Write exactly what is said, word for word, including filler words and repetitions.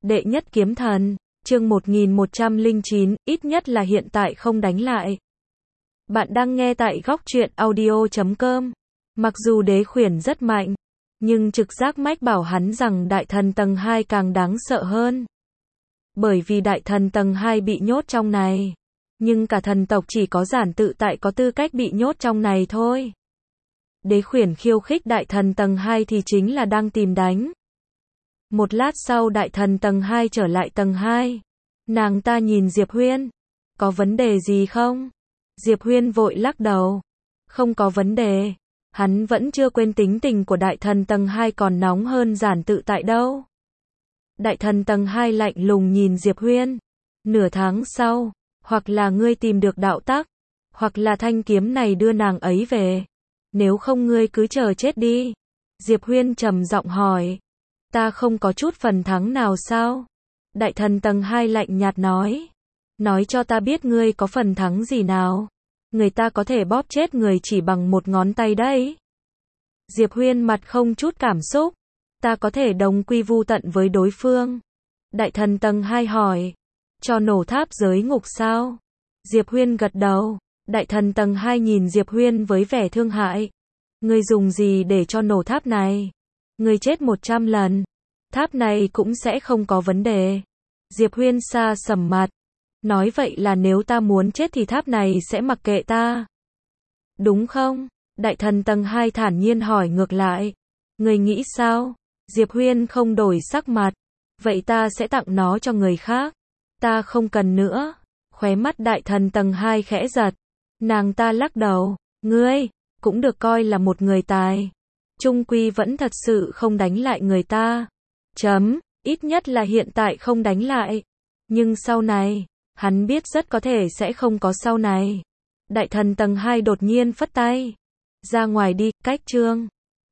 Đệ nhất kiếm thần, chương một nghìn một trăm lẻ chín, ít nhất là hiện tại không đánh lại. Bạn đang nghe tại góc truyện audio chấm com. Mặc dù đế khuyển rất mạnh, nhưng trực giác mách bảo hắn rằng đại thần tầng hai càng đáng sợ hơn. Bởi vì đại thần tầng hai bị nhốt trong này. Nhưng cả thần tộc chỉ có giản tự tại có tư cách bị nhốt trong này thôi. Đế khuyển khiêu khích đại thần tầng hai thì chính là đang tìm đánh. Một lát sau đại thần tầng hai trở lại tầng hai. Nàng ta nhìn Diệp Huyên. Có vấn đề gì không? Diệp Huyên vội lắc đầu. Không có vấn đề. Hắn vẫn chưa quên tính tình của đại thần tầng hai còn nóng hơn giản tự tại đâu. Đại thần tầng hai lạnh lùng nhìn Diệp Huyên. Nửa tháng sau, hoặc là ngươi tìm được đạo tắc, hoặc là thanh kiếm này đưa nàng ấy về. Nếu không ngươi cứ chờ chết đi. Diệp Huyên trầm giọng hỏi. Ta không có chút phần thắng nào sao? Đại thần tầng hai lạnh nhạt nói. Nói cho ta biết ngươi có phần thắng gì nào? Người ta có thể bóp chết người chỉ bằng một ngón tay đấy. Diệp Huyên mặt không chút cảm xúc. Ta có thể đồng quy vu tận với đối phương. Đại thần tầng hai hỏi. Cho nổ tháp giới ngục sao? Diệp Huyên gật đầu. Đại thần tầng hai nhìn Diệp Huyên với vẻ thương hại. Ngươi dùng gì để cho nổ tháp này? Ngươi chết một trăm lần. Tháp này cũng sẽ không có vấn đề. Diệp Huyên xa sầm mặt. Nói vậy là nếu ta muốn chết thì tháp này sẽ mặc kệ ta. Đúng không? Đại thần tầng hai thản nhiên hỏi ngược lại. Ngươi nghĩ sao? Diệp Huyên không đổi sắc mặt. Vậy ta sẽ tặng nó cho người khác. Ta không cần nữa. Khóe mắt đại thần tầng hai khẽ giật. Nàng ta lắc đầu. Ngươi, cũng được coi là một người tài. Trung quy vẫn thật sự không đánh lại người ta. Chấm, ít nhất là hiện tại không đánh lại. Nhưng sau này, hắn biết rất có thể sẽ không có sau này. Đại thần tầng hai đột nhiên phất tay. Ra ngoài đi, cách chương.